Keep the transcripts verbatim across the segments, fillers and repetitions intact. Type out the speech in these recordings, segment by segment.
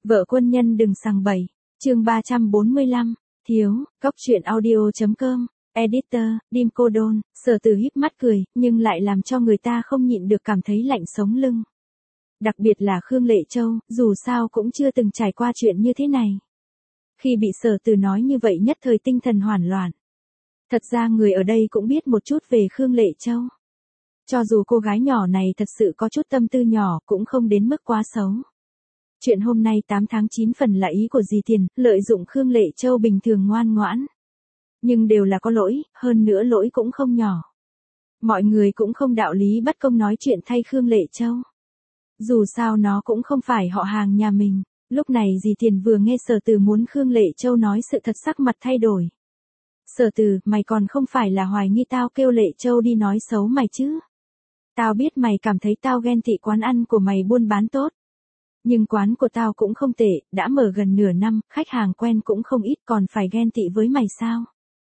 Vợ quân nhân đừng sằng bậy. Chương ba trăm bốn mươi lăm, thiếu, cóc truyện audio.com, editor, Dim Cô Đôn. Sở Từ híp mắt cười, nhưng lại làm cho người ta không nhịn được cảm thấy lạnh sống lưng. Đặc biệt là Khương Lệ Châu, dù sao cũng chưa từng trải qua chuyện như thế này. Khi bị Sở Từ nói như vậy nhất thời tinh thần hoảng loạn. Thật ra người ở đây cũng biết một chút về Khương Lệ Châu. Cho dù cô gái nhỏ này thật sự có chút tâm tư nhỏ cũng không đến mức quá xấu. Chuyện hôm nay tám tháng chín phần là ý của dì Tiền, lợi dụng Khương Lệ Châu bình thường ngoan ngoãn. Nhưng đều là có lỗi, hơn nữa lỗi cũng không nhỏ. Mọi người cũng không đạo lý bất công nói chuyện thay Khương Lệ Châu. Dù sao nó cũng không phải họ hàng nhà mình. Lúc này dì Tiền vừa nghe Sở Từ muốn Khương Lệ Châu nói sự thật sắc mặt thay đổi. Sở Từ, mày còn không phải là hoài nghi tao kêu Lệ Châu đi nói xấu mày chứ? Tao biết mày cảm thấy tao ghen tị quán ăn của mày buôn bán tốt. Nhưng quán của tao cũng không tệ, đã mở gần nửa năm, khách hàng quen cũng không ít, còn phải ghen tị với mày sao?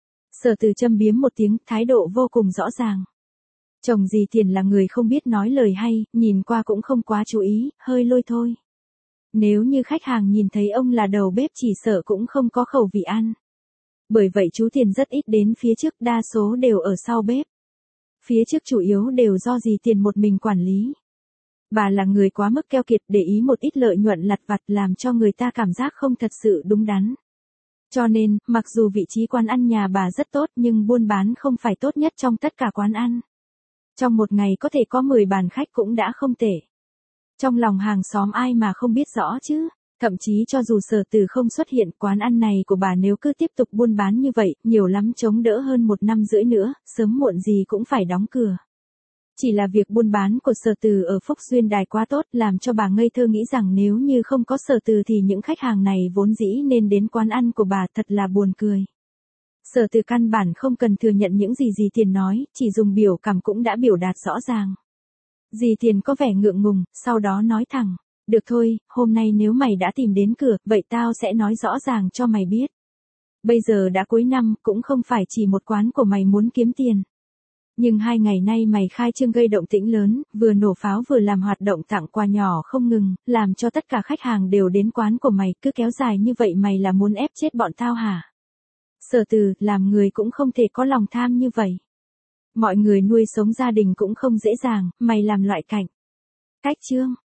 Sở Từ châm biếm một tiếng, thái độ vô cùng rõ ràng. Chồng dì Tiền là người không biết nói lời hay, nhìn qua cũng không quá chú ý, hơi lôi thôi. Nếu như khách hàng nhìn thấy ông là đầu bếp chỉ sợ cũng không có khẩu vị ăn. Bởi vậy chú Tiền rất ít đến phía trước, đa số đều ở sau bếp. Phía trước chủ yếu đều do dì Tiền một mình quản lý. Bà là người quá mức keo kiệt, để ý một ít lợi nhuận lặt vặt làm cho người ta cảm giác không thật sự đúng đắn. Cho nên, mặc dù vị trí quán ăn nhà bà rất tốt nhưng buôn bán không phải tốt nhất trong tất cả quán ăn. Trong một ngày có thể có mười bàn khách cũng đã không tệ. Trong lòng hàng xóm ai mà không biết rõ chứ. Thậm chí cho dù Sở Từ không xuất hiện, quán ăn này của bà nếu cứ tiếp tục buôn bán như vậy, nhiều lắm chống đỡ hơn một năm rưỡi nữa, sớm muộn gì cũng phải đóng cửa. Chỉ là việc buôn bán của Sở Từ ở Phúc Xuyên Đài quá tốt, làm cho bà ngây thơ nghĩ rằng nếu như không có Sở Từ thì những khách hàng này vốn dĩ nên đến quán ăn của bà, thật là buồn cười. Sở Từ căn bản không cần thừa nhận những gì dì Tiền nói, chỉ dùng biểu cảm cũng đã biểu đạt rõ ràng. Dì Tiền có vẻ ngượng ngùng, sau đó nói thẳng. Được thôi, hôm nay nếu mày đã tìm đến cửa, vậy tao sẽ nói rõ ràng cho mày biết. Bây giờ đã cuối năm, cũng không phải chỉ một quán của mày muốn kiếm tiền. Nhưng hai ngày nay mày khai trương gây động tĩnh lớn, vừa nổ pháo vừa làm hoạt động tặng quà nhỏ không ngừng, làm cho tất cả khách hàng đều đến quán của mày, cứ kéo dài như vậy mày là muốn ép chết bọn tao hả? Sở Từ, làm người cũng không thể có lòng tham như vậy. Mọi người nuôi sống gia đình cũng không dễ dàng, mày làm loại cảnh. Cách chương.